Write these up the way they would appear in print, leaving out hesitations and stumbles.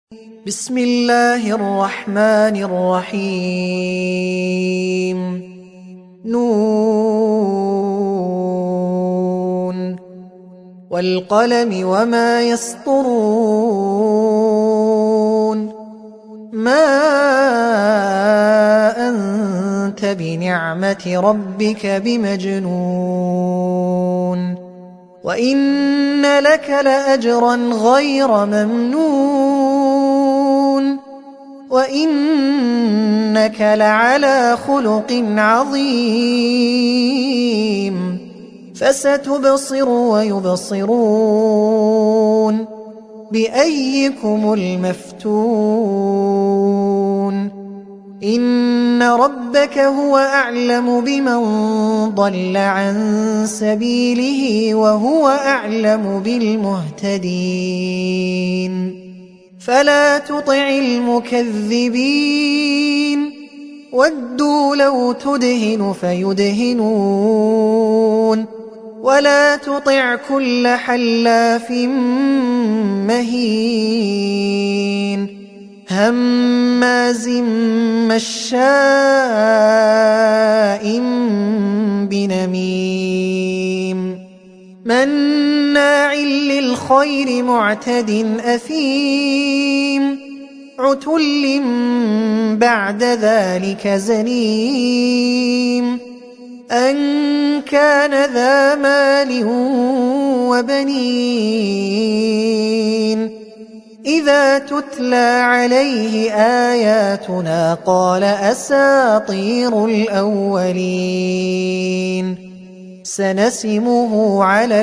بسم الله الرحمن الرحيم نون والقلم وما يسطرون ما أنت بنعمة ربك بمجنون وإن لك لأجرا غير ممنون وإنك لعلى خلق عظيم فستبصر ويبصرون بأيكم المفتون إن ربك هو أعلم بمن ضل عن سبيله وهو أعلم بالمهتدين فلا تطع المكذبين ودوا لو تدهن فيدهنون ولا تطع كل حلاف مهين هماز مشاء بنميم مناع للخير معتد أثيم عتل بعد ذلك زنيم أن كان ذا مال وبنين إذا تتلى عليه آياتنا قال أساطير الأولين سنسمه على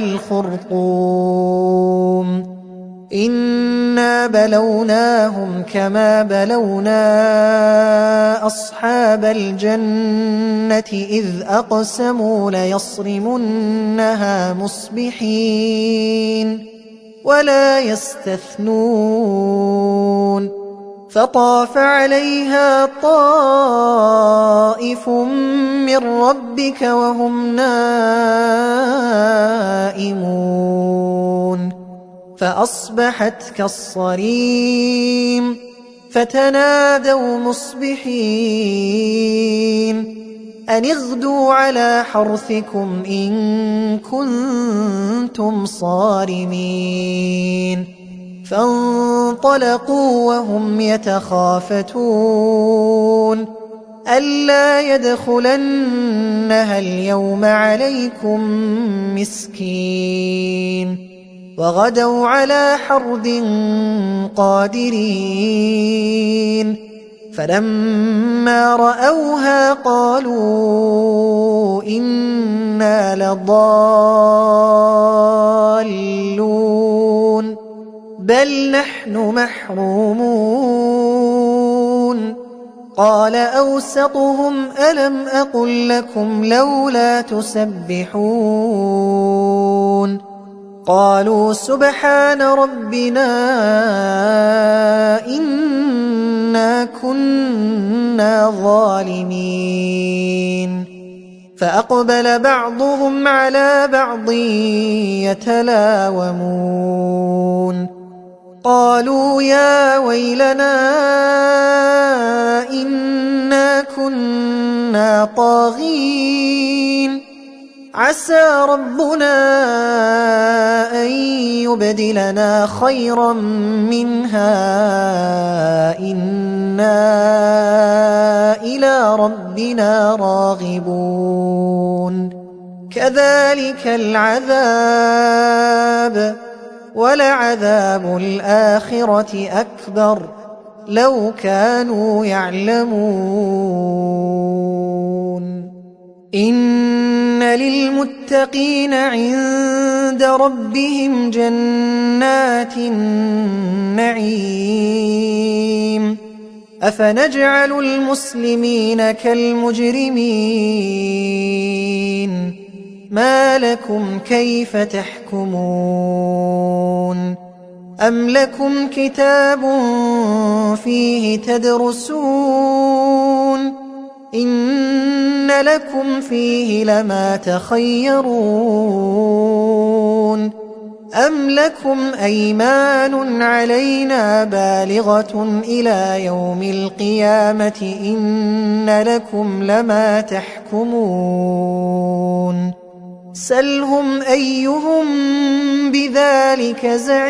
الخرطوم إنا بلوناهم كما بلونا أصحاب الجنة إذ أقسموا ليصرمنها مصبحين ولا يستثنون فطاف عليها طائف من ربك وهم نائمون فأصبحت كالصريم فتنادوا مصبحين أن اغدوا على حرثكم إن كنتم صارمين فانطلقوا وهم يتخافتون ألا يدخلنها اليوم عليكم مسكين وغدوا على حرد قادرين فلما رأوها قالوا إنا لضالون بل نحن محرومون قال أوسطهم ألم أقل لكم لولا تسبحون قالوا سبحان ربنا إنا كنا ظالمين فأقبل بعضهم على بعض يتلاومون قالوا يا ويلنا إنا كنا طاغين عسى ربنا أن يبدلنا خيرا منها إنا إلى ربنا راغبون كذلك العذاب ولعذاب الآخرة أكبر لو كانوا يعلمون إن للمتقين عند ربهم جنات النعيم أفنجعل المسلمين كالمجرمين ما لكم كيف تحكمون أم لكم كتاب فيه تدرسون إن لكم فيه لما تخيرون أم لكم أيمان علينا بالغة إلى يوم القيامة إن لكم لما تحكمون سلهم أيهم بذلك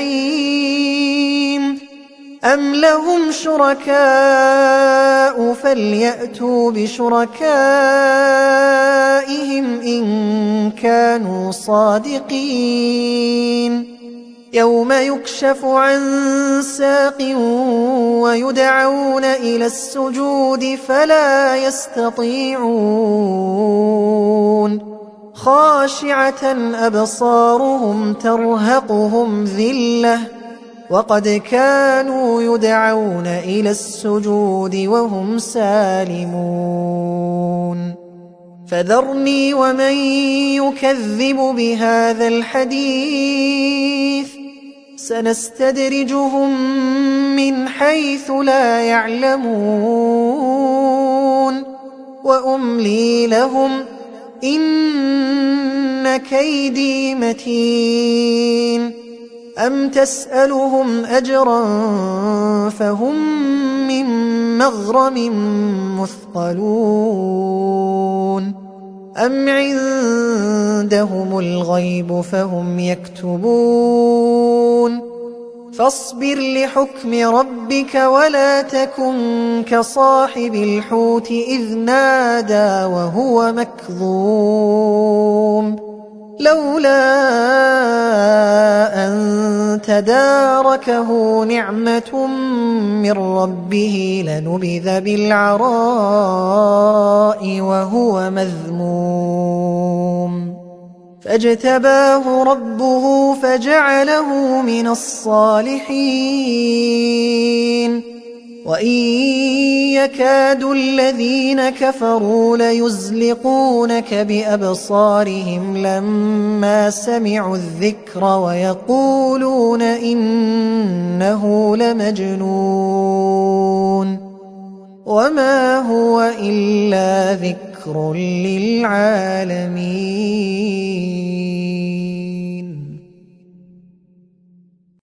زعيم أم لهم شركاء فليأتوا بشركائهم إن كانوا صادقين يوم يكشف عن ساق ويدعون إلى السجود فلا يستطيعون خاشعة أبصارهم ترهقهم ذلة وقد كانوا يدعون إلى السجود وهم سالمون فذرني ومن يكذب بهذا الحديث سنستدرجهم من حيث لا يعلمون وأملي لهم إن كيدي متين أم تسألهم أجرا فهم من مغرم مثقلون أم عندهم الغيب فهم يكتبون فاصبر لحكم ربك ولا تكن كصاحب الحوت إذ نادى وهو مكظوم لولا أن تداركه نعمة من ربه لنبذ بالعراء وهو مذموم فاجتباه ربه فجعله من الصالحين وإن يكاد الذين كفروا ليزلقونك بأبصارهم لما سمعوا الذكر ويقولون إنه لمجنون وما هو إلا ذكر للعالمين